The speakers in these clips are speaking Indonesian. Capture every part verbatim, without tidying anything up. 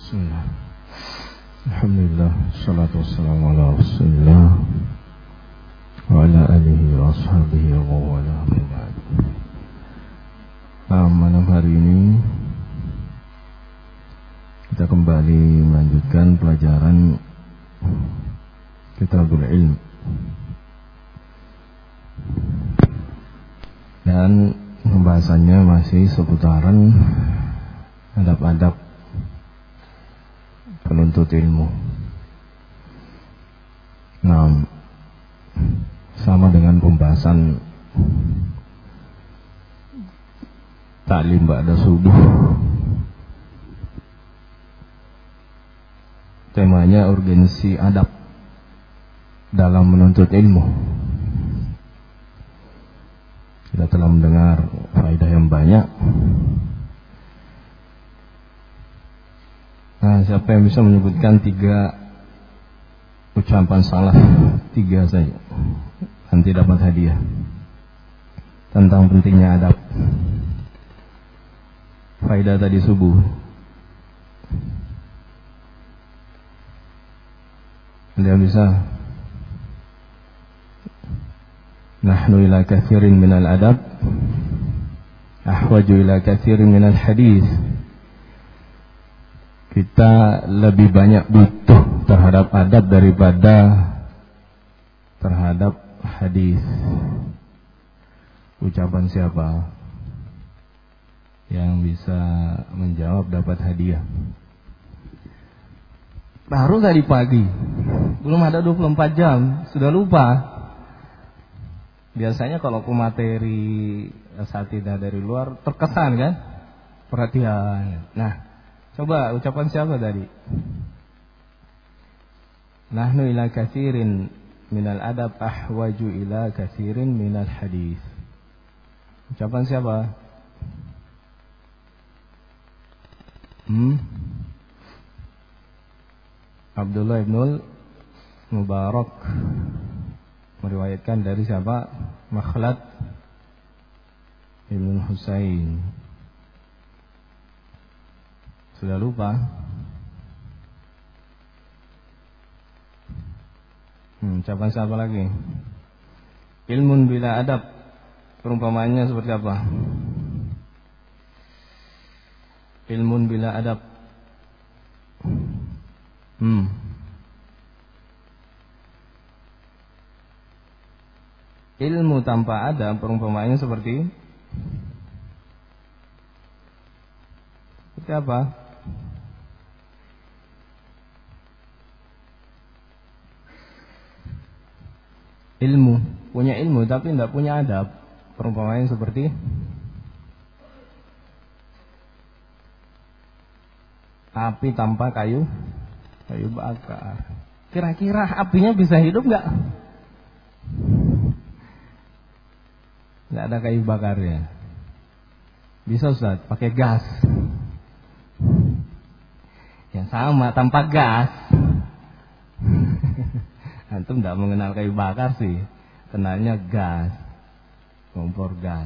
Bismillah. Alhamdulillah, salatu wassalamu ala Rasulillah wa ala alihi wa ashabihi wa wala ba'd. Nah, malam hari ini kita kembali melanjutkan pelajaran Kitabul Ilm. Dan pembahasannya masih seputaran adab-adab penuntut ilmu. Nah, sama dengan pembahasan taklim ba'da subuh. Temanya urgensi adab dalam menuntut ilmu. Kita telah mendengar faedah yang banyak. Nah, siapa yang bisa menyebutkan tiga ucapan salaf, tiga saja, nanti dapat hadiah, tentang pentingnya adab. Faedah tadi subuh. Anda bisa? Nahnu ila kathirin minal adab ahwaju ila kathirin minal hadis. Kita lebih banyak butuh terhadap adab daripada terhadap hadis. Ucapan siapa yang bisa menjawab dapat hadiah? Baru tadi pagi, belum ada dua puluh empat jam, sudah lupa. Biasanya kalau aku materi asatidzah dari luar terkesan kan? Perhatian. Nah, coba ucapan siapa tadi? Nahnu ila katsirin minal adab ahwaju ila katsirin minal hadis. Ucapan siapa? Hmm? Abdullah ibnul Mubarak meriwayatkan dari siapa? Makhlad ibn Husain. Sudah lupa? Hmm, ucapan siapa lagi? Ilmun bila adab, perumpamaannya seperti apa? Ilmun bila adab. Hmm. Ilmu tanpa adab, perumpamaannya seperti seperti apa? Ilmu, punya ilmu tapi tidak punya adab, perumpamaannya seperti api tanpa kayu kayu bakar. Kira-kira apinya bisa hidup nggak? Nggak ada kayu bakarnya. Bisa Ustaz, pakai gas. Yang sama tanpa gas. Antum tidak mengenal kayu bakar sih, kenalnya gas, kompor gas.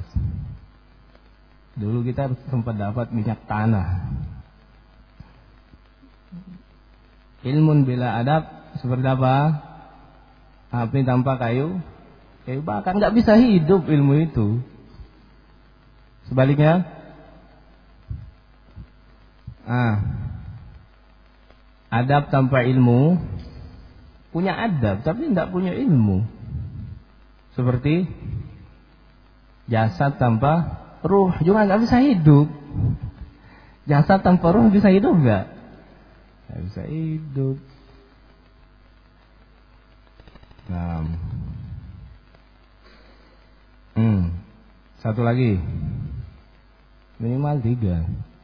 Dulu kita sempat dapat minyak tanah. Ilmun bila adab seperti apa? Api tanpa kayu kayu bakar, nggak bisa hidup ilmu itu. Sebaliknya, ah, adab tanpa ilmu, punya adab tapi tidak punya ilmu. Seperti jasad tanpa ruh juga nggak bisa hidup. Jasad tanpa ruh bisa hidup nggak? Nggak bisa hidup. Nah, hmm, satu lagi, minimal tiga.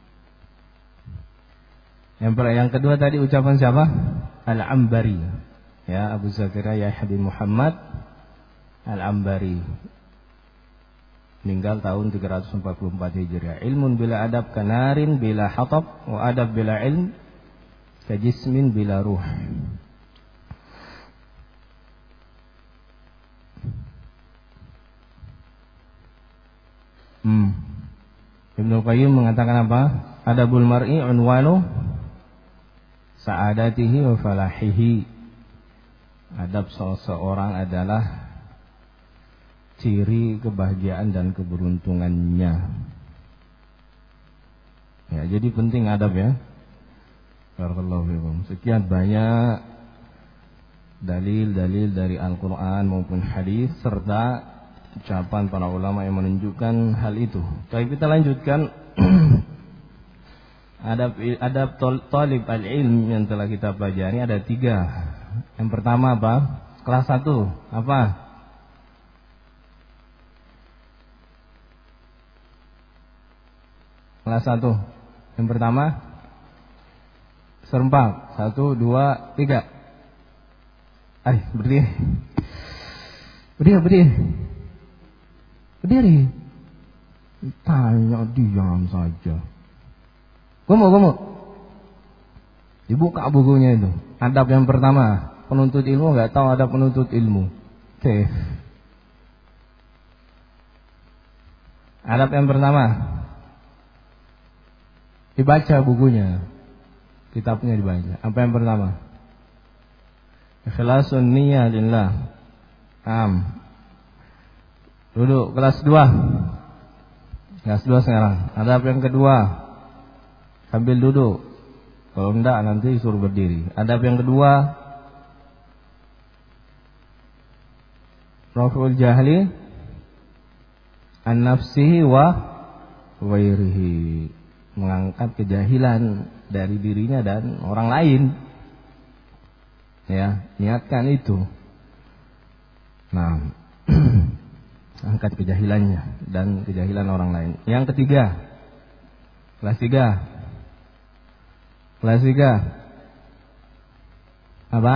Yang yang kedua tadi ucapan siapa? Al-Ambari. Ya, Abu Zakaria Yahya bin Muhammad Al-Ambari, meninggal tahun tiga ratus empat puluh empat Hijriah. Ilmun bila adab kanarin bila hatab, wa adab bila ilm kajismin bila ruh. Hmm. Ibnu Qayyim mengatakan apa? Adabul mar'i unwanu sa'adatihi wa falahihi. Adab seseorang adalah ciri kebahagiaan dan keberuntungannya. Ya, jadi penting adab ya. Barakallahu fikum. Sekian banyak dalil-dalil dari Al-Quran maupun hadis serta ucapan para ulama yang menunjukkan hal itu. Baik, kita lanjutkan. Adab adab talib al-ilm yang telah kita pelajari ada tiga. Yang pertama apa? Kelas satu apa? Kelas satu. Yang pertama serempak. Satu, dua, tiga. Ayo berdiri. Berdiri, berdiri. Berdiri. Tanya diam saja. Kamu, kamu. Dibuka bukunya itu. Adab yang pertama. Penuntut ilmu nggak tahu ada penuntut ilmu. Oke. Adab yang pertama. Dibaca bukunya. Kitabnya dibaca. Apa yang pertama? Ikhlasun niyyah lillah. Am. Duduk kelas dua. Kelas dua sekarang. Adab yang kedua. Sambil duduk. Kalau enggak nanti suruh berdiri. Adab yang kedua. Raf'ul jahli an nafsihi wa ghairihi. Mengangkat kejahilan dari dirinya dan orang lain. Ya, niatkan itu. Nah, angkat kejahilannya dan kejahilan orang lain. Yang ketiga, kelas tiga. Kelas tiga. Apa?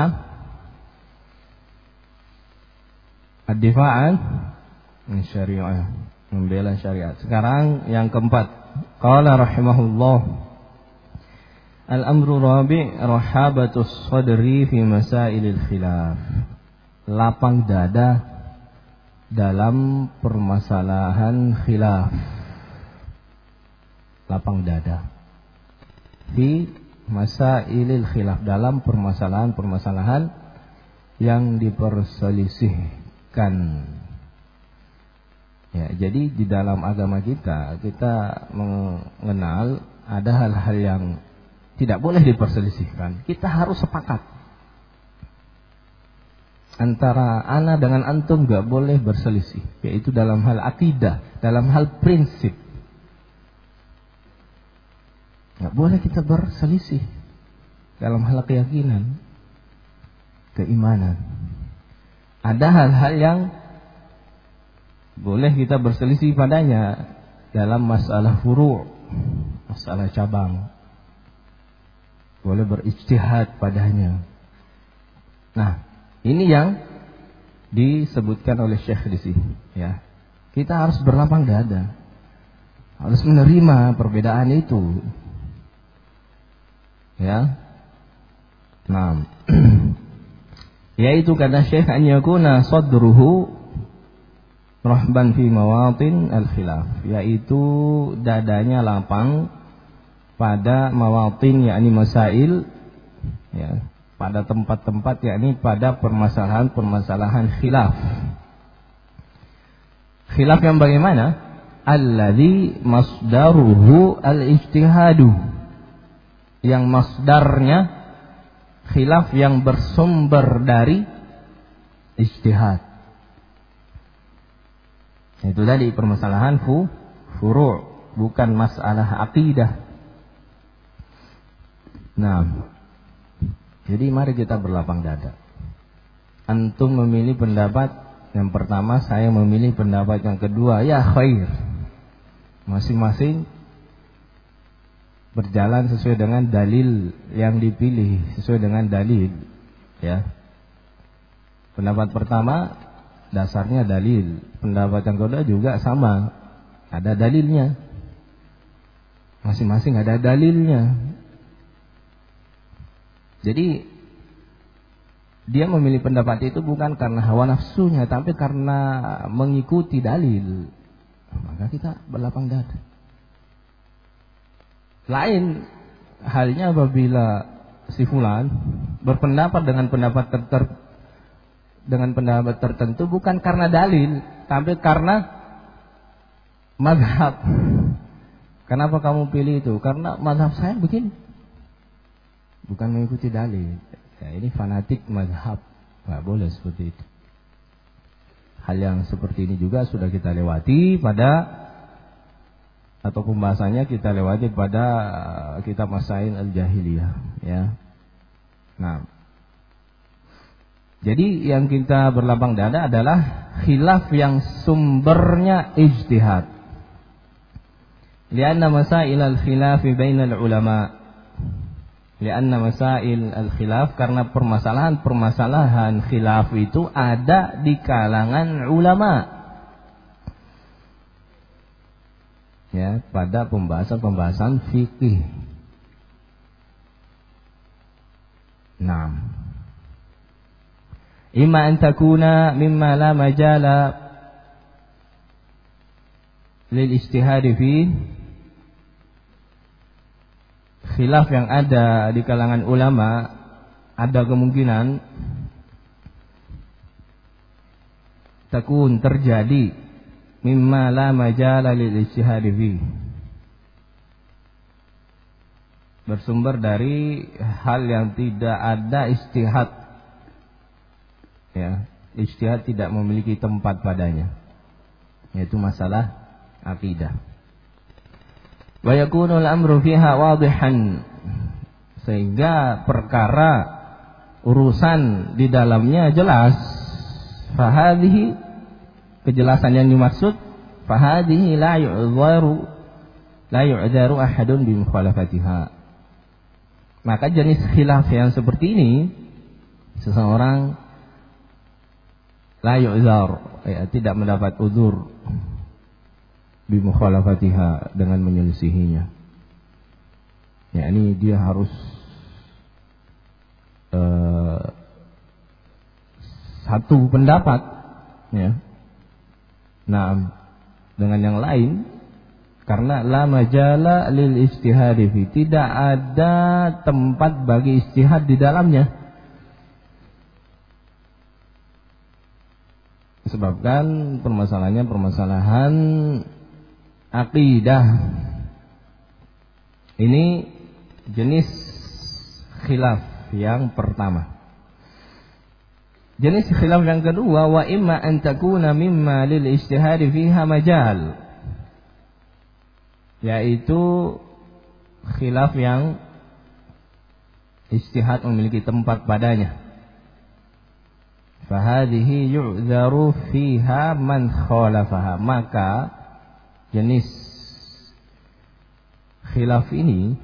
Ad-difa'an min syariah, membela syariat. Sekarang yang keempat. Qala rahimahullah. Al-amru rabi' rahabatus sadri fi masailil khilaf. Lapang dada dalam permasalahan khilaf. Lapang dada fi masailil khilaf, dalam permasalahan-permasalahan yang diperselisihkan. Ya, jadi di dalam agama kita kita mengenal ada hal-hal yang tidak boleh diperselisihkan. Kita harus sepakat. Antara ana dengan antum gak boleh berselisih, yaitu dalam hal akidah, dalam hal prinsip. Gak boleh kita berselisih dalam hal keyakinan, keimanan. Ada hal-hal yang boleh kita berselisih padanya dalam masalah furu', masalah cabang. Boleh berijtihad padanya. Nah, ini yang disebutkan oleh Syekh di sini, ya. Kita harus berlapang dada. Harus menerima perbedaan itu. Ya. Nah. Yaitu kata Syekh an yakuna sadruhu rahban fi mawatin al-khilaf, yaitu dadanya lapang pada mawatin, yakni masail, ya, pada tempat-tempat, yakni pada permasalahan-permasalahan khilaf. Khilaf yang bagaimana? Alladzi masdaruhu al-ijtihadu, yang masdarnya khilaf yang bersumber dari ijtihad. Itu tadi permasalahan fu furu', bukan masalah akidah. Nah, jadi mari kita berlapang dada. Antum memilih pendapat yang pertama, saya memilih pendapat yang kedua, ya khair. Masing-masing berjalan sesuai dengan dalil yang dipilih, sesuai dengan dalil, ya. Pendapat pertama dasarnya dalil, pendapat yang kedua juga sama, ada dalilnya. Masing-masing ada dalilnya. Jadi dia memilih pendapat itu bukan karena hawa nafsunya, tapi karena mengikuti dalil. Maka kita berlapang dada. Lain halnya apabila si fulan berpendapat dengan pendapat ter, dengan pendapat tertentu bukan karena dalil, tapi karena mazhab. Kenapa kamu pilih itu? Karena mazhab saya begini. Bukan mengikuti dalil. Ya, ini fanatik mazhab. Nggak boleh seperti itu. Hal yang seperti ini juga sudah kita lewati pada, atau pembahasannya kita lewati pada kitab Masail Al-Jahiliyah, ya. Nah, jadi yang kita berlapang dada adalah khilaf yang sumbernya ijtihad. Lianna masail al-khilaf bainal ulama. Lianna masail al-khilaf, karena permasalahan-permasalahan khilaf itu ada di kalangan ulama. Ya, pada pembahasan-pembahasan fikih. Naam. Imma an takuna mimma la majala lil ijtihad fi. Khilaf yang ada di kalangan ulama ada kemungkinan takun terjadi mimma la majala lil ijtihad fi, bersumber dari hal yang tidak ada ijtihad, ya, ijtihad tidak memiliki tempat padanya, yaitu masalah akidah. Wa yakunu al-amru fiha wadihan, sehingga perkara urusan di dalamnya jelas. Fahadhihi, kejelasan yang dimaksud, fahadhihi la yu'dharu la yu'dharu ahadun bi mukhalafatiha. Maka jenis khilaf yang seperti ini seseorang la yu'dhar, ya, tidak mendapat udzur bi mukhalafatiha, dengan menyelisihinya. Ya, ini dia harus uh, satu pendapat, ya. Nah, dengan yang lain, karena la majala lil ijtihad fi, tidak ada tempat bagi ijtihad di dalamnya. Sebabkan permasalahannya permasalahan akidah. Ini jenis khilaf yang pertama. Jenis khilaf yang kedua, wa imma an takuna mimma lil ijtihad fiha majal, yaitu khilaf yang ijtihad memiliki tempat padanya. Fahadhihi yu'dharu fiha man khalafaha, maka jenis khilaf ini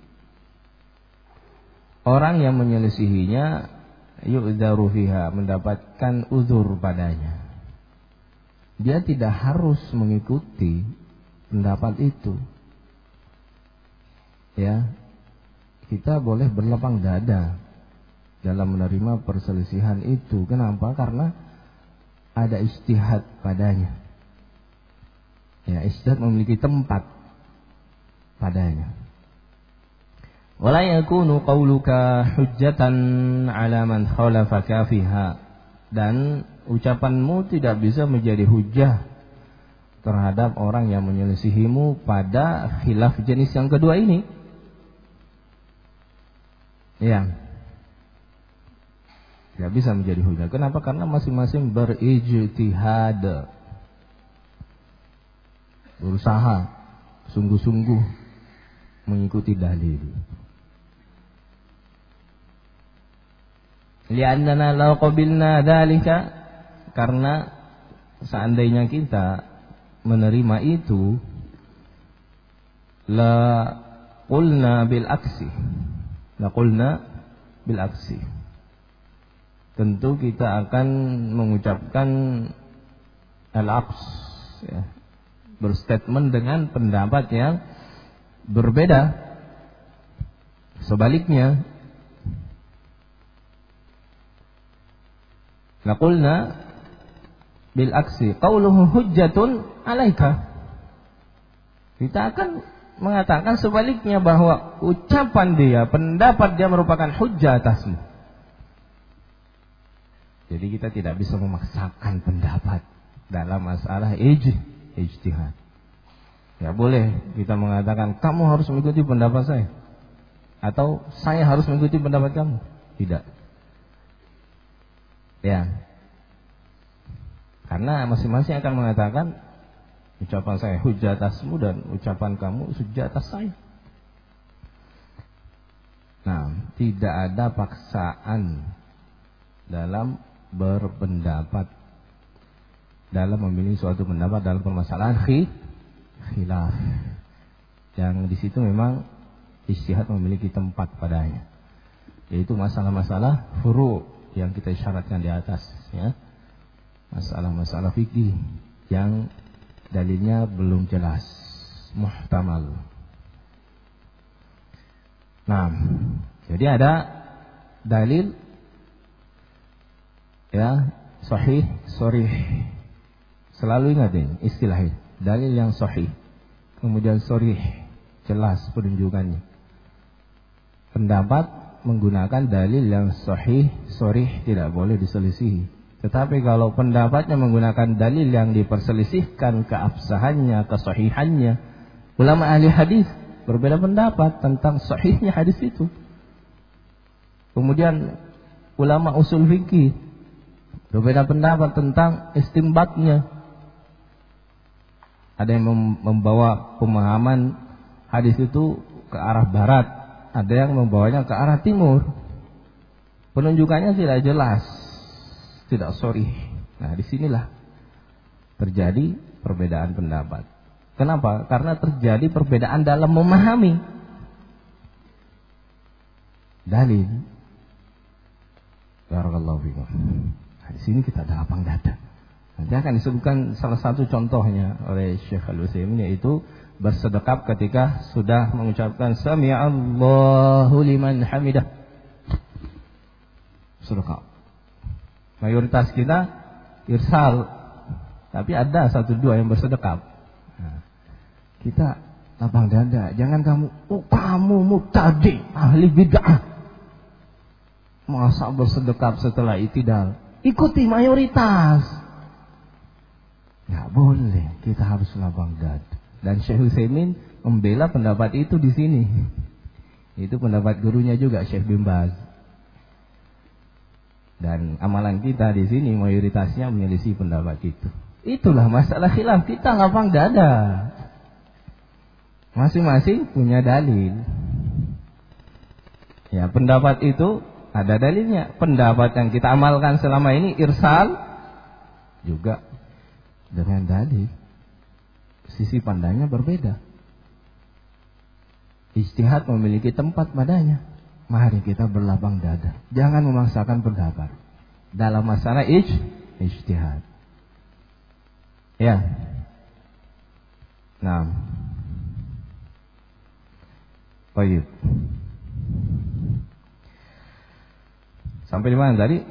orang yang menyelisihinya yu'dharu fiha, mendapatkan uzur padanya. Dia tidak harus mengikuti pendapat itu. Ya, kita boleh berlapang dada dalam menerima perselisihan itu. Kenapa? Karena ada ijtihad padanya. Ya, ijtihad memiliki tempat padanya. Wala yakunu qauluka hujjatan 'ala man khalafaka fiha, dan ucapanmu tidak bisa menjadi hujjah terhadap orang yang menyelisihimu pada khilaf jenis yang kedua ini. Ya, tidak bisa menjadi hujjah. Kenapa? Karena masing-masing berijtihad, berusaha sungguh-sungguh mengikuti dalil. Li'annana law qabilna dzalika, karena seandainya kita menerima itu, la qulna bil aksi, la qulna bil aksi, tentu kita akan mengucapkan al-aqs, ya, berstatement dengan pendapat yang berbeda. Sebaliknya, naqulna bil aksi qauluhu hujjatun alaika, kita akan mengatakan sebaliknya, bahwa ucapan dia, pendapat dia merupakan hujjah atasmu. Jadi kita tidak bisa memaksakan pendapat dalam masalah ij, ijtihad. Ya boleh kita mengatakan kamu harus mengikuti pendapat saya, atau saya harus mengikuti pendapat kamu. Tidak. Ya. Karena masing-masing akan mengatakan ucapan saya hujjah atasmu dan ucapan kamu hujjah atas saya. Nah, tidak ada paksaan dalam berpendapat, dalam memilih suatu pendapat dalam permasalahan khilaf. Yang di situ memang ijtihad memiliki tempat padanya, yaitu masalah-masalah furu' yang kita isyaratkan di atas, ya. Masalah-masalah fikih yang dalilnya belum jelas, muhtamal. Nah, jadi ada dalil, ya, sahih, sharih. Selalu ingat ini istilahnya, dalil yang sahih, kemudian sharih, jelas penunjukannya. Pendapat menggunakan dalil yang sahih, sharih tidak boleh diselisihi. Tetapi kalau pendapatnya menggunakan dalil yang diperselisihkan keabsahannya, kesahihannya, ulama ahli hadis berbeda pendapat tentang sahihnya hadis itu. Kemudian ulama usul fikih berbeda pendapat tentang istimbatnya. Ada yang membawa pemahaman hadis itu ke arah barat, ada yang membawanya ke arah timur. Penunjukannya tidak jelas, tidak sharih. Nah, disinilah terjadi perbedaan pendapat. Kenapa? Karena terjadi perbedaan dalam memahami dalil. Barakallahu fikum. Nah, di sini kita ada lapang dada. Nanti akan disebutkan salah satu contohnya oleh Syekh Al-Utsaimin, yaitu bersedekap ketika sudah mengucapkan Sami'allahu liman hamidah. Sedekap. Mayoritas kita irsal, tapi ada satu dua yang bersedekap. Nah, kita lapang dada, jangan kamu, oh kamu mubtadi, ahli bid'ah, masa bersedekap setelah itidal. Ikuti mayoritas. Nggak boleh, kita harus lapang dada. Dan Syekh Utsaimin membela pendapat itu di sini. Itu pendapat gurunya juga, Syekh bin Baz. Dan amalan kita di sini mayoritasnya menyelisih pendapat itu. Itulah masalah khilaf, kita lapang dada. Masing-masing punya dalil. Ya, pendapat itu ada dalilnya. Pendapat yang kita amalkan selama ini irsal juga dengan dalil. Sisi pandangnya berbeda. Ijtihad memiliki tempat padanya. Mari kita berlapang dada. Jangan memaksakan pendapat dalam masalah ij, ijtihad. Ya. Nah. Baik. Sampai di mana tadi?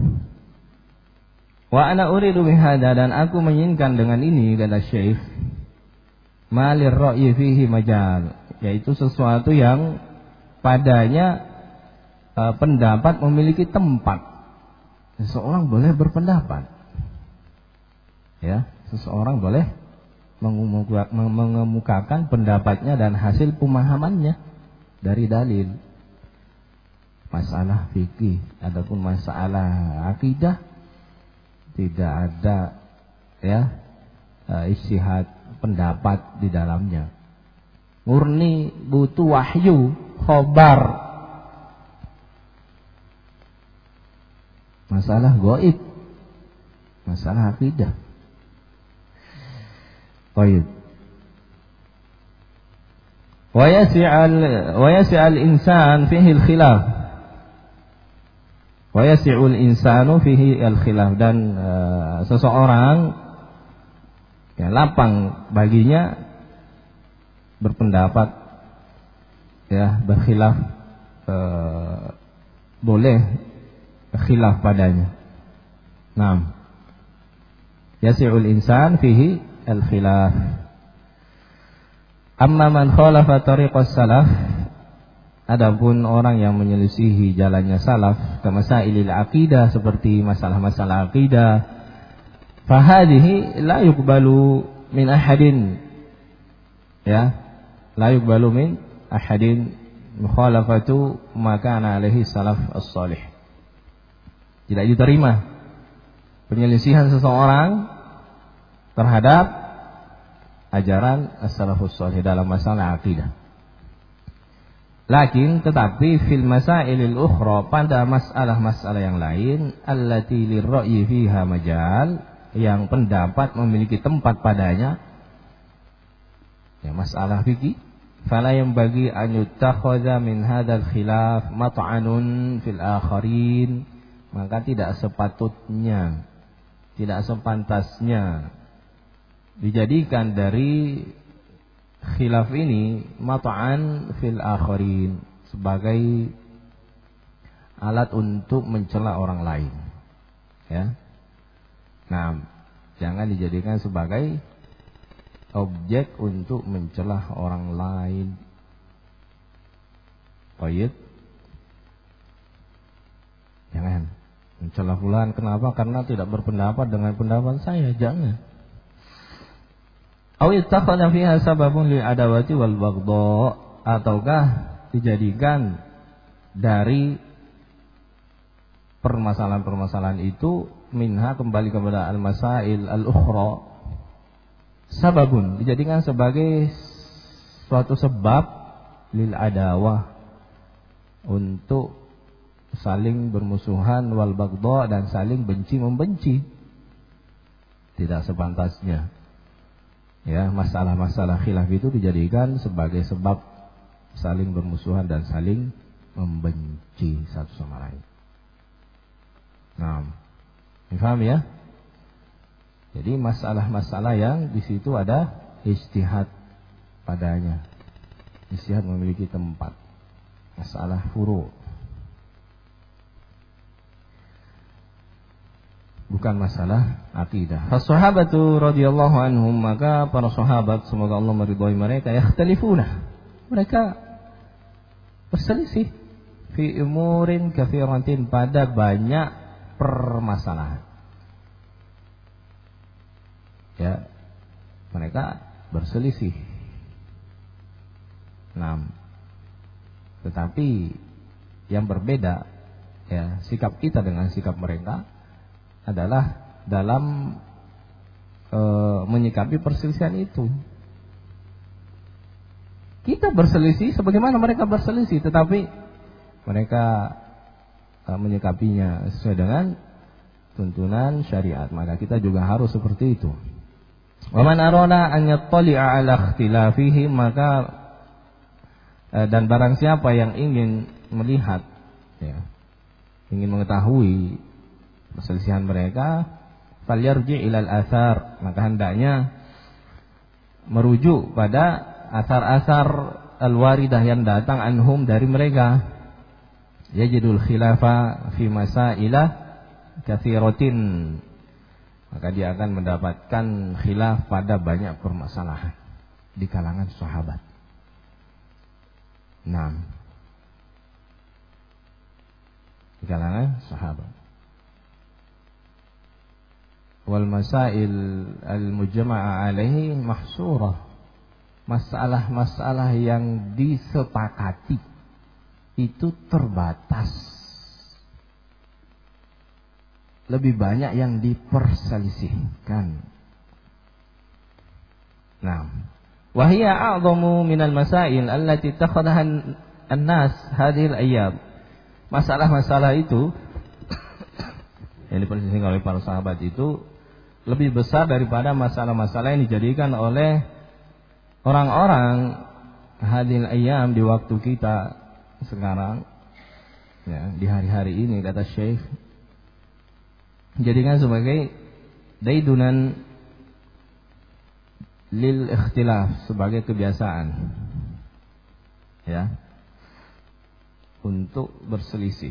Wa ana uridu bihada, dan aku menginginkan dengan ini, kata Syekh, malir ra'yi fihi majal, yaitu sesuatu yang padanya e, pendapat memiliki tempat. Seseorang boleh berpendapat. Ya, seseorang boleh mengemukakan pendapatnya dan hasil pemahamannya dari dalil. Masalah fikih ataupun masalah akidah tidak ada, ya, ijtihad pendapat di dalamnya. Murni butuh wahyu, khobar. Masalah gaib, masalah akidah. Baik. Wa yasi'al wa yasi'al insan fihi al-khilaf. Wa yasi'ul insanu fihi al-khilaf, dan uh, seseorang, ya, lapang baginya berpendapat, ya, berkhilaf, uh, boleh khilaf padanya. Naam. Yasi'ul insan fihi al-khilaf. Amma man khalafa tariqas salaf, adapun orang yang menyelisihi jalannya salaf, kamasailil aqidah, seperti masalah-masalah aqidah, fahadhihi la yuqbalu min ahadin, ya, la yuqbalu min ahadin mukhalafatu ma kana alaihi salaf as-salih. Tidak diterima penyelisihan seseorang terhadap ajaran as-salafus salih dalam masalah akidah. Lakin tetapi fil masailil ukhra, pada masalah-masalah yang lain, allati lirra'yi fiha majal, yang pendapat memiliki tempat padanya, ya, masalah fikih, fala yanbaghi an yuttakhadha min hadzal khilaf mat'anun fil akharin, maka tidak sepatutnya, tidak sepantasnya dijadikan dari khilaf ini mat'an fil akharin, sebagai alat untuk mencela orang lain, ya. Nah, jangan dijadikan sebagai objek untuk mencela orang lain. Baik, jangan mencela fulan, kenapa? Karena tidak berpendapat dengan pendapat saya, jangan. Aw ittakhadha fiha sababun lil adawati wal baghdha, ataukah dijadikan dari permasalahan-permasalahan itu, minha, kembali kepada al-masail al-ukhra, sababun, dijadikan sebagai suatu sebab lil adawah, untuk saling bermusuhan, wal baghdha, dan saling benci membenci. Tidak sepantasnya, ya, masalah-masalah khilaf itu dijadikan sebagai sebab saling bermusuhan dan saling membenci satu sama lain. Nah, paham ya? Jadi masalah-masalah yang di situ ada ijtihad padanya, ijtihad memiliki tempat, masalah furu', bukan masalah akidah. As-sahabatu radhiyallahu anhum, maka para sahabat, semoga Allah meridhai mereka, yakhtalifuna, mereka berselisih fi umurin katsiratin, pada banyak permasalahan. Ya, mereka berselisih. Nah, tetapi yang berbeda, ya, sikap kita dengan sikap mereka adalah dalam e, menyikapi perselisihan itu. Kita berselisih sebagaimana mereka berselisih, tetapi mereka e, menyikapinya sesuai dengan tuntunan syariat, maka kita juga harus seperti itu. Wa man arada an yattali'a 'ala ikhtilafihi, maka e, dan barang siapa yang ingin melihat, ya, ingin mengetahui perselisihan mereka, falyarji' ilal athar, maka hendaknya merujuk pada asar-asar al-waridah yang datang anhum, dari mereka. Yajidul khilafa fi masailah katsiratin, maka dia akan mendapatkan khilaf pada banyak permasalahan di kalangan sahabat. Nah, di kalangan sahabat. Wal masail al-mujma'a alaihi mahsurah, masalah-masalah yang disepakati itu terbatas, lebih banyak yang diperselisihkan. Nah, wa hiya a'dhamu minal masail allati takhadaha an-nas hadhil ayyam, masalah-masalah itu yang diperselisihkan oleh para sahabat itu lebih besar daripada masalah-masalah yang dijadikan oleh orang-orang hadil ayyam, di waktu kita sekarang, ya, di hari-hari ini, kata Syekh, dijadikan sebagai daidunan lil ikhtilaf, sebagai kebiasaan, ya, untuk berselisih.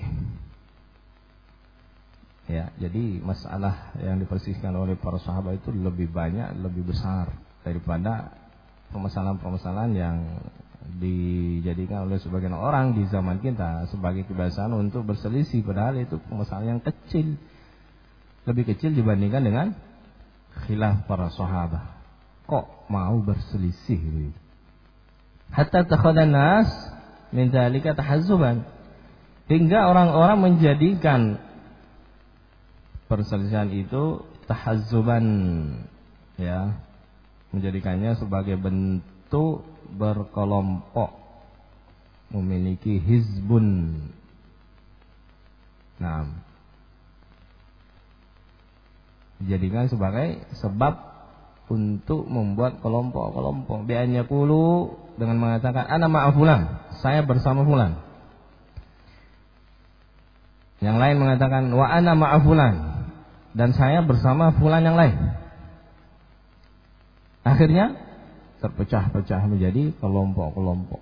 Ya, jadi masalah yang diperselisihkan oleh para sahabat itu lebih banyak, lebih besar daripada permasalahan-permasalahan yang dijadikan oleh sebagian orang di zaman kita sebagai kebiasaan untuk berselisih, padahal itu permasalahan yang kecil, lebih kecil dibandingkan dengan khilaf para sahabat. Kok mau berselisih? Hatta takhadhan nas min dzalika tahazzuban, hingga orang-orang menjadikan perselisihan itu tahazzuban, ya, menjadikannya sebagai bentuk berkelompok, memiliki hizbun. Nah, dijadikan sebagai sebab untuk membuat kelompok-kelompok. Bi an yaqulu, dengan mengatakan ana ma'a fulan, saya bersama fulan. Yang lain mengatakan wa ana ma'a fulan, dan saya bersama fulan yang lain. Akhirnya terpecah-pecah menjadi kelompok-kelompok.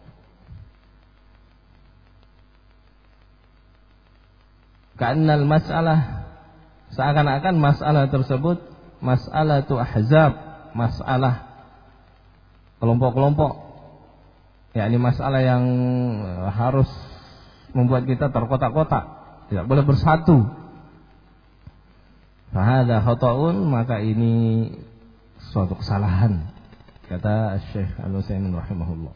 Ka'annal mas'alah, seakan-akan masalah tersebut masalah tu ahzab, masalah kelompok-kelompok, yakni masalah yang harus membuat kita terkotak-kotak, tidak boleh bersatu. Fahadha khata'un, maka ini suatu kesalahan, kata Syekh Al-Utsaimin rahimahullah.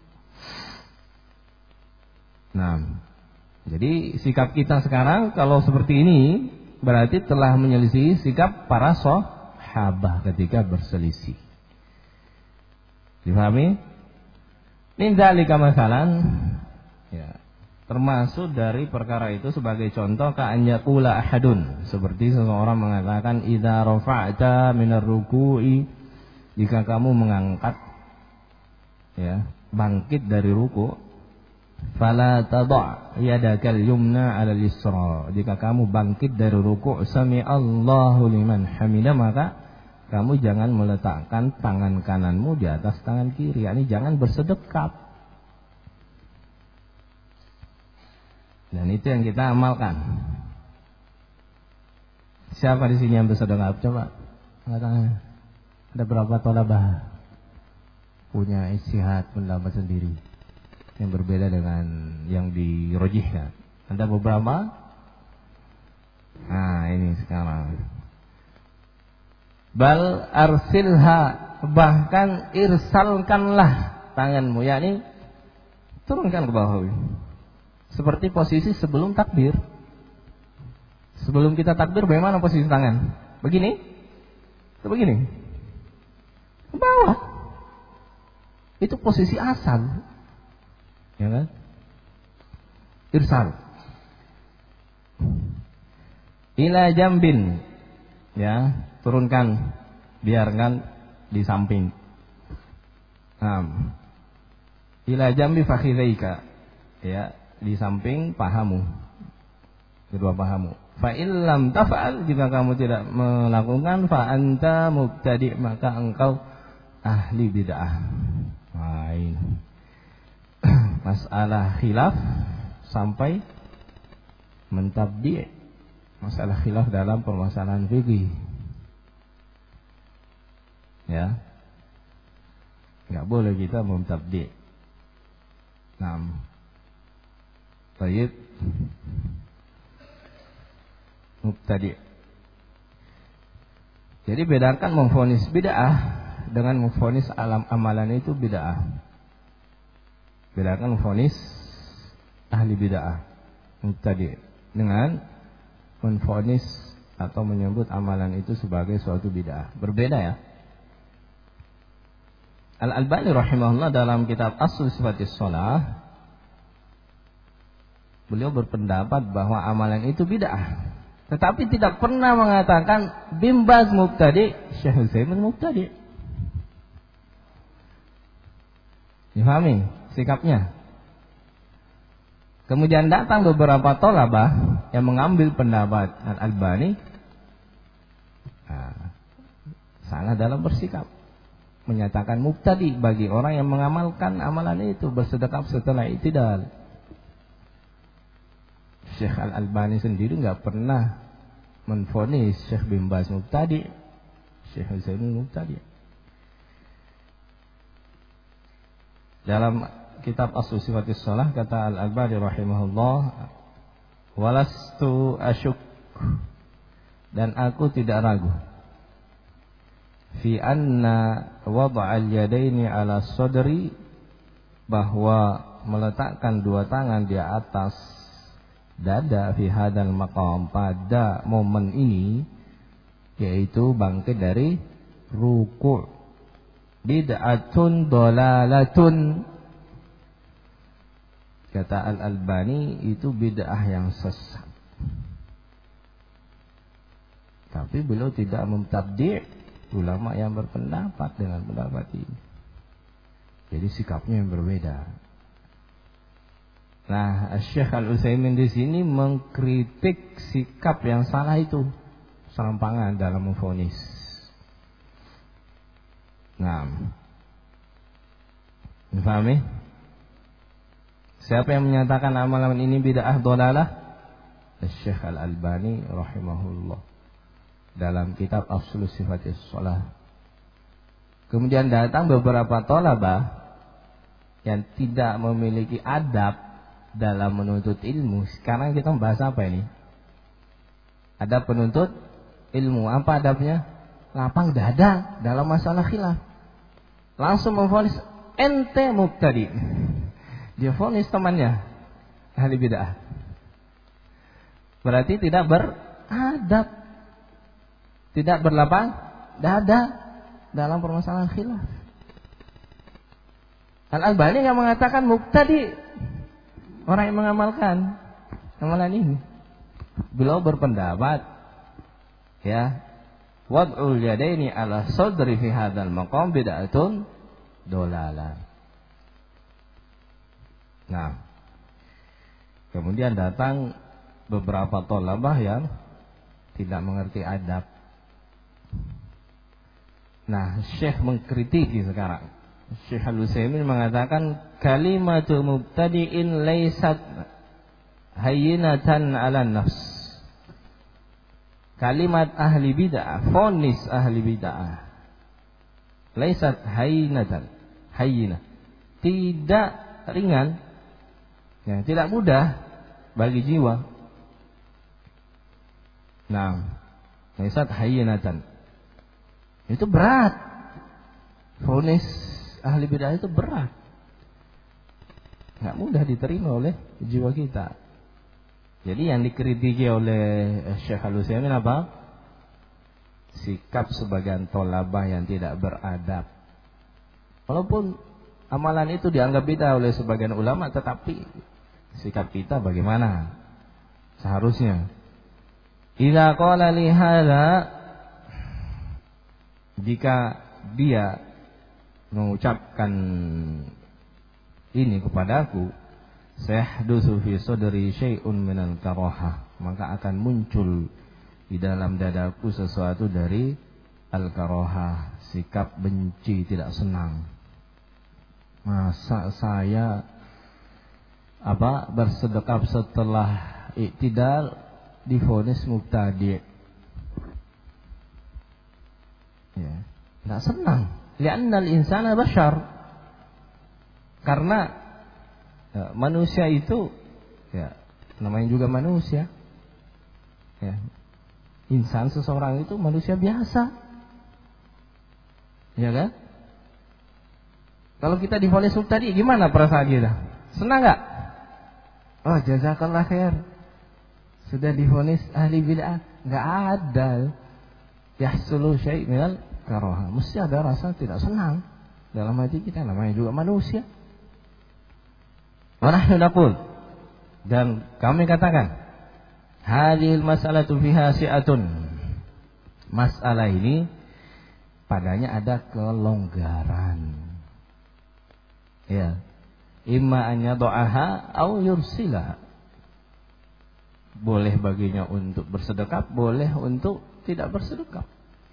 Nah, jadi sikap kita sekarang kalau seperti ini berarti telah menyelisih sikap para sahabat ketika berselisih. Dipahami? Min dzalika masalan, ya, termasuk dari perkara itu sebagai contoh ka'an yaqula ahadun, seperti seseorang mengatakan idza rafa'ta minar ruku'i, jika kamu mengangkat, ya, bangkit dari ruku', fala tadha' yadakal yumna 'alal yusra, jika kamu bangkit dari ruku' sami Allahu liman hamida, maka kamu jangan meletakkan tangan kananmu di atas tangan kiri, yakni jangan bersedekap. Dan itu yang kita amalkan. Siapa di sini yang bersedekap? Coba katakan. Ada berapa tolabah punya istihad pendapat sendiri yang berbeda dengan yang dirojihkan? Ada beberapa? Nah, ini sekarang. Bal arsilha, bahkan irsalkanlah tanganmu, yakni turunkan ke bawah, seperti posisi sebelum takbir. Sebelum kita takbir, bagaimana posisi tangan? Begini? Atau begini? Ke bawah. Itu posisi asal, ya kan? Irsal. Ila jambin, ya, turunkan, biarkan di samping. Nah, ila jambi fakhidaika, ya, di samping pahamu, kedua pahamu. Fa illam taf'al, jika kamu tidak melakukan, fa anta mubtadi', maka engkau ahli bid'ah. Lain. Masalah khilaf sampai mentabdi', masalah khilaf dalam permasalahan fikih. Ya, nggak boleh kita memtabdi'. Nah, baik, mubtadi'. Jadi bedakan memvonis bid'ah dengan memvonis alam amalan itu bid'ah. Bedakan memvonis ahli bid'ah, mubtadi', dengan memvonis atau menyebut amalan itu sebagai suatu bid'ah. Berbeda, ya. Al-Albani rahimahullah dalam kitab Asl Sifatis Shalah, beliau berpendapat bahwa amalan itu bid'ah, tetapi tidak pernah mengatakan Bin Baz mubtadi', Syekh Utsaimin mubtadi'. Difahami sikapnya? Kemudian datang beberapa tolabah yang mengambil pendapat Al-Albani, nah, salah dalam bersikap, menyatakan mubtadi bagi orang yang mengamalkan amalan itu, bersedekap setelah i'tidal. Syekh Al-Albani sendiri enggak pernah menvonis Syekh Bin Baz mubtadi', Syekh Utsaimin mubtadi'. dalam kitab Aslu Sifatis Shalah kata Al-Albani rahimahullah, walastu asyuk, dan aku tidak ragu, fi anna wad'al yadaini ala sadri, bahwa meletakkan dua tangan di atas dada, fi hadal maqam, pada momen ini, yaitu bangkit dari ruku', bid'atun dolalatun, kata Al-Albani, itu bid'ah yang sesat. Tapi beliau tidak memtabdi' ulama yang berpendapat dengan pendapat ini. Jadi sikapnya yang berbeda. Nah, Syekh Al-Utsaimin di sini mengkritik sikap yang salah itu, serampangan dalam memvonis. Nah, difahami? Siapa yang menyatakan amalan ini bid'ah dhalalah? Syekh Al-Albani rahimahullah dalam kitab Aslu Sifatis Shalah. Kemudian datang beberapa thalabah yang tidak memiliki adab dalam menuntut ilmu. Sekarang kita membahas apa ini? Adab penuntut ilmu. Apa adabnya? Lapang dada dalam masalah khilaf. Langsung memvonis ente mubtadi. Dia vonis temannya ahli bid'ah. Berarti tidak beradab, tidak berlapang dada dalam permasalahan khilaf. Al-Albani yang mengatakan mubtadi, orang yang mengamalkan amalan ini. Beliau berpendapat, ya, wad'ul yadaini ala sadri fi hadzal maqam bid'atun dolalah. Nah, kemudian datang beberapa thalabah yang tidak mengerti adab. Nah, Syekh mengkritiki sekarang. Syekh Al-Utsaimin mengatakan kalimatu mubtadi'in laysat hayyinatan 'ala nafs. Kalimat ahli bid'ah, vonis ahli bid'ah, laysat hayyinatan, hayyinah, tidak ringan, ya, tidak mudah bagi jiwa. Nah, laysat hayyinatan, itu berat. Vonis ahli bid'ah itu berat, nggak mudah diterima oleh jiwa kita. Jadi yang dikritiki oleh Syekh Al-Utsaimin apa? Sikap sebagian thalabah yang tidak beradab. Walaupun amalan itu dianggap bid'ah oleh sebagian ulama, tetapi sikap kita bagaimana? Seharusnya idza qala li hadza, jika dia mengucapkan ini kepadaku, sayahdusu fi sadri syai'un minal karahah, maka akan muncul di dalam dadaku sesuatu dari al-karahah, sikap benci, tidak senang. Masa saya apa bersedekap setelah iktidal divonis mubtadi'? Ya, tidak senang. Li'anna al-insana bashar, karena ya, manusia itu, ya, namanya juga manusia, ya. Insan, seseorang itu manusia biasa, ya kan? Kalau kita divonis mubtadi', gimana perasaan kita? Senang nggak? Oh, jazakallah khair, sudah divonis ahli bid'ah. Nggak ada yahsulu syai' minal karahah, mesti ada rasa tidak senang dalam hati kita, namanya juga manusia. Wa nahnu naqul, dan kami katakan, hadhil mas'alatu fiha si'atun, masalah ini padanya ada kelonggaran. Ya, imma an yad'aha aw yursilaha. Boleh baginya untuk bersedekap, boleh untuk tidak bersedekap.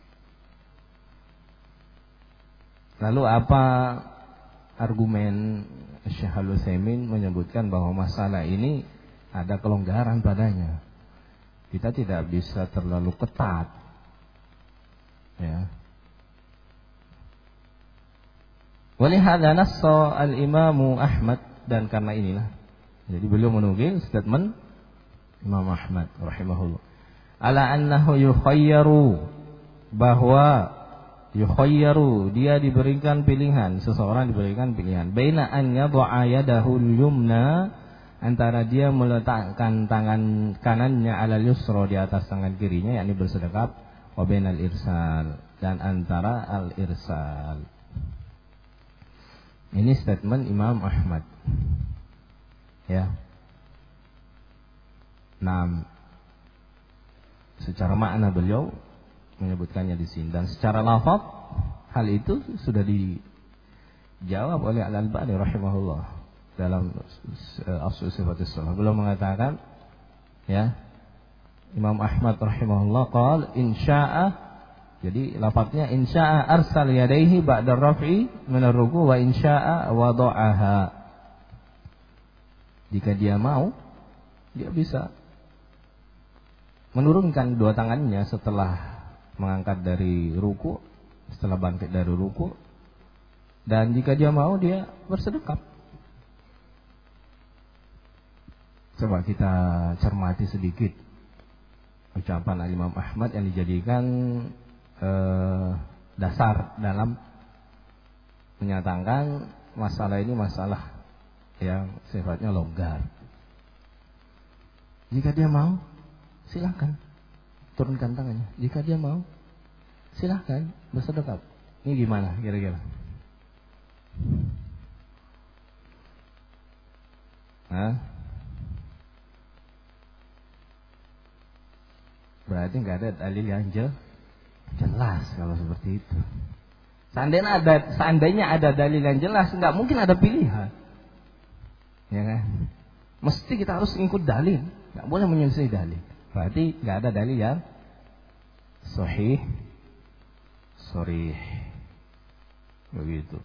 Lalu apa argumen Syekh Al-Utsaimin menyebutkan bahwa masalah ini ada kelonggaran padanya? Kita tidak bisa terlalu ketat, ya. Walihada nassa al-Imam Ahmad, dan karena inilah jadi beliau menukil statement Imam Ahmad rahimahullah ala annahu yukhayyaru, bahwa yukhayyaru dia diberikan pilihan, seseorang diberikan pilihan baina an yad'a yadahu al-yumna, antara dia meletakkan tangan kanannya ala yusra, di atas tangan kirinya, yakni bersedekap, wa bainal irsal, dan antara al-irsal. Ini statement Imam Ahmad. Ya. Nah, secara makna beliau menyebutkannya di sini, dan secara lafaz hal itu sudah dijawab oleh Al-Albani rahimahullah dalam Asl Sifatus Shalah. Beliau mengatakan, ya, Imam Ahmad rahimahullah qala insya'a, jadi lafaznya insya'a arsal yadayhi ba'da raf'i min ar-ruku' wa insya'a wada'aha. Jika dia mau, dia bisa menurunkan dua tangannya setelah mengangkat dari ruku', setelah bangkit dari ruku', dan jika dia mau, dia bersedekap. Coba kita cermati sedikit ucapan Imam Ahmad yang dijadikan eh, dasar dalam menyatakan masalah ini masalah yang sifatnya longgar. Jika dia mau, silakan turunkan tangannya. Jika dia mau, silakan bersedekap. Ini gimana kira-kira? Hah? Berarti nggak ada dalil yang jelas kalau seperti itu. Seandainya ada, seandainya ada dalil yang jelas, nggak mungkin ada pilihan, ya kan? Mesti kita harus ikut dalil, nggak boleh menyelesaikan dalil. Berarti nggak ada dalil yang sahih, sharih, begitu.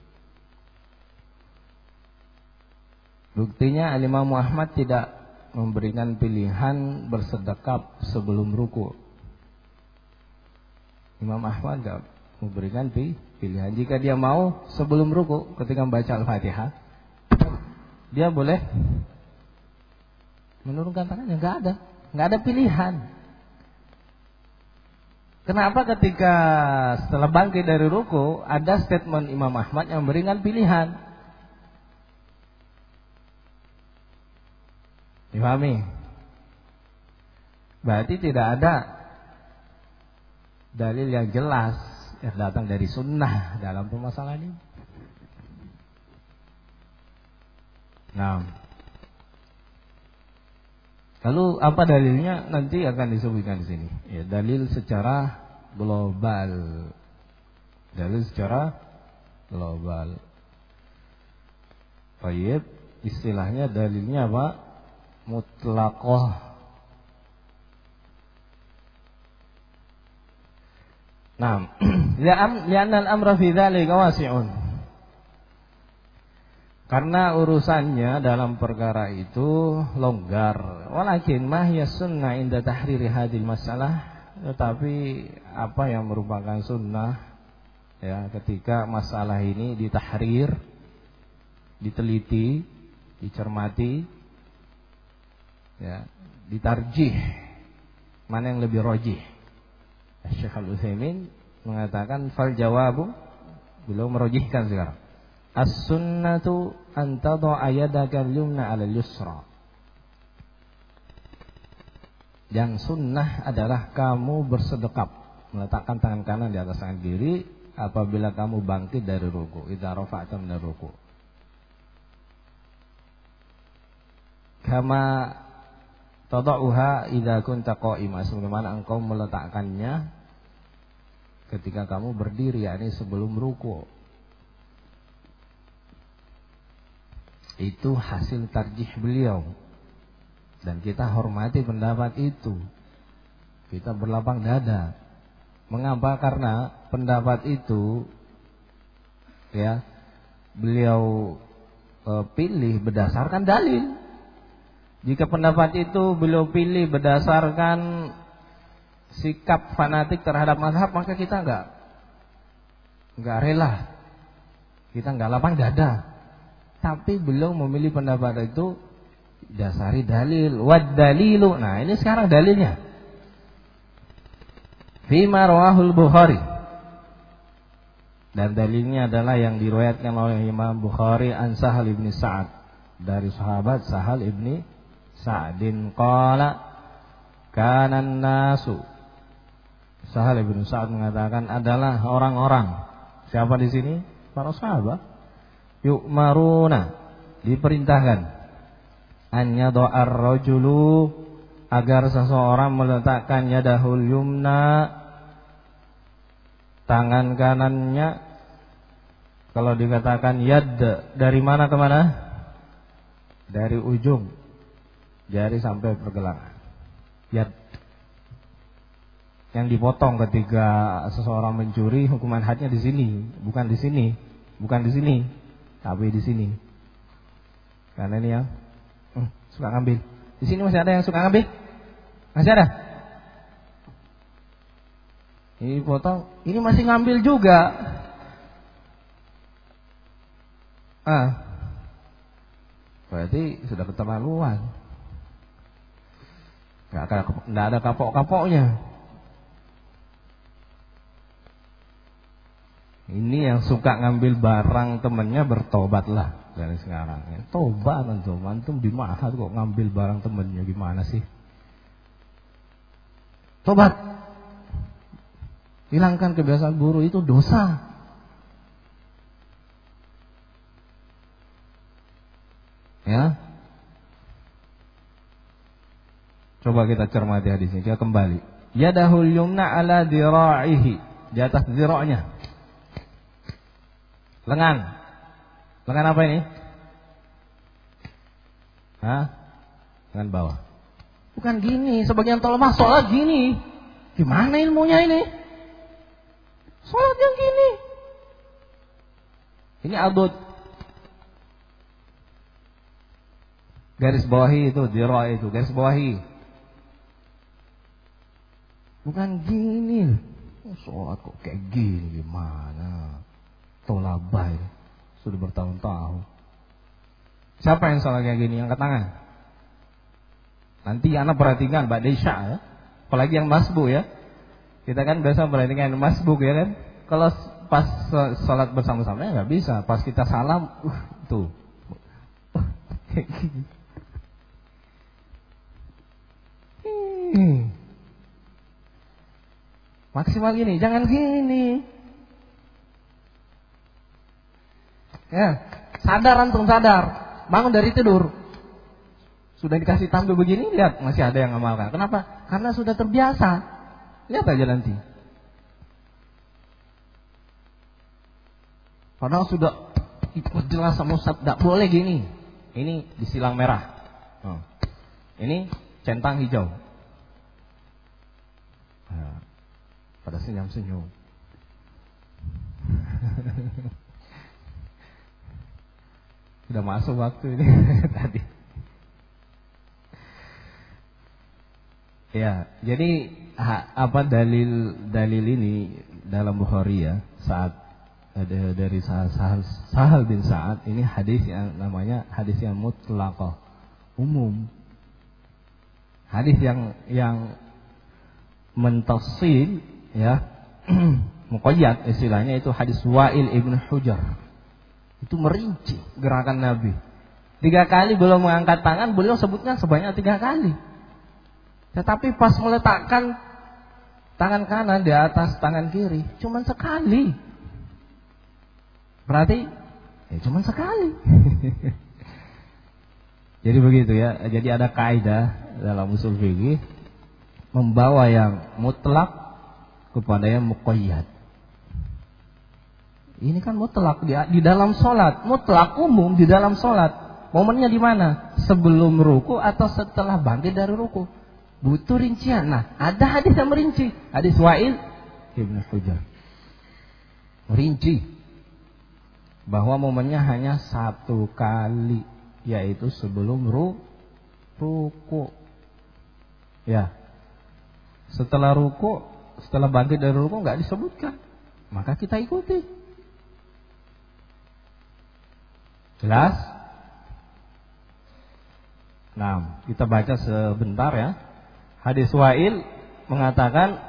Buktinya Imam Ahmad tidak memberikan pilihan bersedekap sebelum ruku. Imam Ahmad tidak memberikan pilihan. Jika dia mau sebelum ruku, ketika membaca Al-Fatihah, dia boleh menurunkan tangannya. Nggak ada, nggak ada pilihan. Kenapa ketika setelah bangkit dari ruku ada statement Imam Ahmad yang memberikan pilihan? Dipahami? Berarti tidak ada dalil yang jelas yang datang dari sunnah dalam permasalahan ini. Nah, lalu apa dalilnya? Nanti akan disebutkan di sini. Ya, dalil secara global. Dalil secara global. Baik, istilahnya dalilnya apa? Mutlaqah. Nah, li'anna al-amra fi dzalika wasi'un. Karena urusannya dalam perkara itu longgar. Walakin ma hiya sunnah inda tahriri hadil masalah, tetapi apa yang merupakan sunnah ya ketika masalah ini ditahrir, diteliti, dicermati, ya, ditarjih, mana yang lebih rajih. Syekh Al-Utsaimin mengatakan fal jawabu, beliau merajihkan sekarang. As-sunnatu an tad'a yadaka al-yumna 'ala al-yusra. Yang sunnah adalah kamu bersedekap, meletakkan tangan kanan di atas tangan kiri apabila kamu bangkit dari ruku, idza rafa'ta min ruku. Kama tada'uha idza kunta qa'ima, sebagaimana engkau meletakkannya ketika kamu berdiri, yakni sebelum ruku. Itu hasil tarjih beliau, dan kita hormati pendapat itu. Kita berlapang dada. Mengapa? Karena pendapat itu ya beliau e, pilih berdasarkan dalil. Jika pendapat itu beliau pilih berdasarkan sikap fanatik terhadap mazhab, maka kita enggak enggak rela. kita nggak lapang dada. Tapi beliau memilih pendapat itu dasari dalil. Wad dalilu. Nah, ini sekarang dalilnya. Fima rawahul Bukhari. Dan dalilnya adalah yang diriwayatkan oleh Imam Bukhari an Sahal ibni Sa'ad, dari sahabat Sahal ibni Sa'din qala kana nasu. Sahal ibni Sa'ad mengatakan adalah orang-orang. Siapa di sini? Para sahabat. Yu'maruna, diperintahkan an yada'ar rajulu, agar seseorang meletakkan yadahul yumna, tangan kanannya. Kalau dikatakan yad, dari mana ke mana? Dari ujung jari sampai pergelangan. Yad. Yang dipotong ketika seseorang mencuri, hukuman hadnya di sini, bukan di sini, bukan di sini, tapi di sini. Karena ini yang hmm, suka ngambil. Di sini masih ada yang suka ngambil? Masih ada? Ini potong, ini masih ngambil juga. Ah, berarti sudah keterlaluan. Nggak ada, nggak ada kapok-kapoknya. Ini yang suka ngambil barang temennya, bertobatlah dari sekarang. Ya, tobat antum, antum di mana kok ngambil barang temennya, gimana sih? Tobat. Hilangkan kebiasaan buruk, itu dosa. Ya. Coba kita cermati hadis ini, kita kembali. Yadahul yumna ala dira'ihi, di atas dira'nya. Lengan. Lengan apa ini? Hah? Lengan bawah. Bukan gini, sebagian ulama sholat gini. Gimana ilmunya ini? Sholat yang gini. Ini abud. Garis bawahi itu, dira itu, garis bawahi. Bukan gini. Oh, sholat kok kayak gini, gimana? Tolabay, sudah bertahun-tahun. Siapa yang sholat kayak gini? Angkat tangan. Nanti anak perhatikan Mbak Desya ya. Apalagi yang masbuk ya. Kita kan biasa perhatikan masbuk ya kan. Kalau pas sholat bersama-sama ya nggak bisa. Pas kita salam, uh, tuh. Uh, kayak gini. Hmm. Maksimal gini, jangan gini. Ya, sadar antum, sadar. Bangun dari tidur. Sudah dikasih tampil begini, lihat masih ada yang ngamalkan. Kenapa? Karena sudah terbiasa. Lihat aja nanti. Padahal sudah ikut jelas sama Ustaz, tidak boleh gini. Ini disilang merah. Oh. Ini centang hijau. Nah, pada senyum-senyum. Sudah masuk waktu ini tadi. Ya, jadi ha, apa dalil dalil ini dalam Bukhari ya, saat ada dari Sahal, Sahal, Sahal bin Sa'ad, ini hadis yang namanya hadis yang mutlaqah, umum. Hadis yang yang mentafsil ya, muqayyad istilahnya itu hadis Wa'il ibn Hujar. Itu merinci gerakan Nabi. Tiga kali beliau mengangkat tangan, beliau sebutkan sebanyak tiga kali. Tetapi pas meletakkan tangan kanan di atas tangan kiri, cuma sekali. Berarti ya cuma sekali. Jadi begitu ya. Jadi ada kaidah dalam usul fikih, membawa yang mutlak kepada yang muqayyad. Ini kan mutlak di, di dalam sholat, mutlak umum di dalam sholat. Momennya di mana? Sebelum ruku atau setelah bangkit dari ruku? Butuh rincian. Nah, ada hadis yang merinci. Hadis Wa'il ibn Hujar. Merinci bahwa momennya hanya satu kali, yaitu sebelum ru, ruku. Ya. Setelah ruku, setelah bangkit dari ruku nggak disebutkan. Maka kita ikuti. Jelas? Nah, kita baca sebentar ya. Hadis Wa'il mengatakan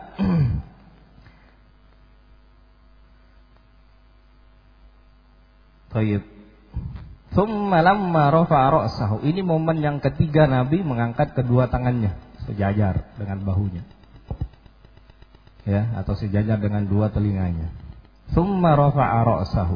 Tayyib. Tsumma lamma rafa'a ra'sahu. Ini momen yang ketiga Nabi mengangkat kedua tangannya sejajar dengan bahunya. Ya, atau sejajar dengan dua telinganya. Tsumma rafa'a ra'sahu.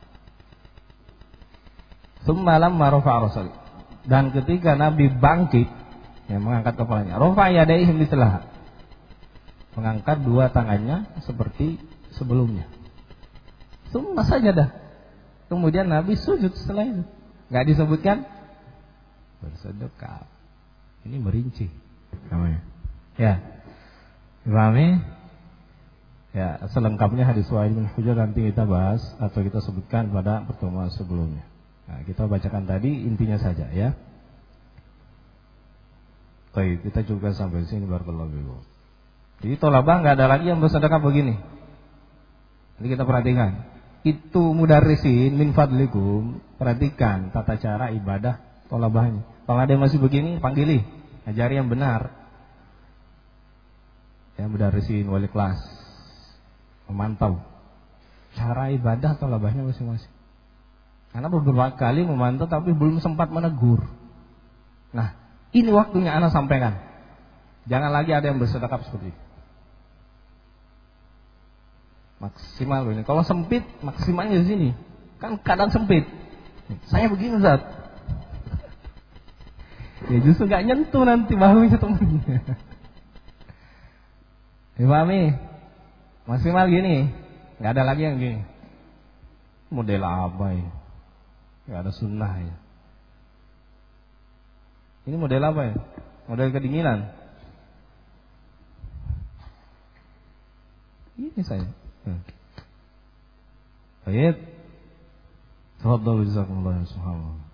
Tsumma lamma rafa'a ra'sahu. Dan ketika Nabi bangkit, ya, mengangkat kepalanya, rafa'a yadayhi mithlaha. Mengangkat dua tangannya seperti sebelumnya. Tsumma sajadah. Kemudian Nabi sujud setelah itu. Enggak disebutkan bersedekap. Ini merinci namanya. Ya. Pahami? Ya, selengkapnya hadis Wa'il bin Hujr nanti kita bahas atau kita sebutkan pada pertemuan sebelumnya. Nah, kita bacakan tadi intinya saja ya. Baik, kita coba sampai sini barakallahu fiikum. Jadi tolabah enggak ada lagi yang bersedekah begini. Jadi kita perhatikan. Itu mudarrisin min fadlikum, perhatikan tata cara ibadah tolabahnya. Kalau ada yang masih begini, panggili, ajari yang benar. Ya, mudarrisin wali kelas, memantau cara ibadah tolabahnya masing-masing. Karena beberapa kali memantau tapi belum sempat menegur. Nah, ini waktunya ana sampaikan. Jangan lagi ada yang bersedekap seperti itu. Maksimal ini. Kalau sempit, maksimalnya di sini. Kan kadang sempit. Saya begini, Ustaz. Ya justru nggak nyentuh nanti bahunya temennya. Dipahami? Maksimal gini. Nggak ada lagi yang gini. Model apa ya? Nggak ada sunnah ya. Ini model apa ya? Model kedinginan. Ini saya. Baik. Tafadhal jazakumullah subhanahu.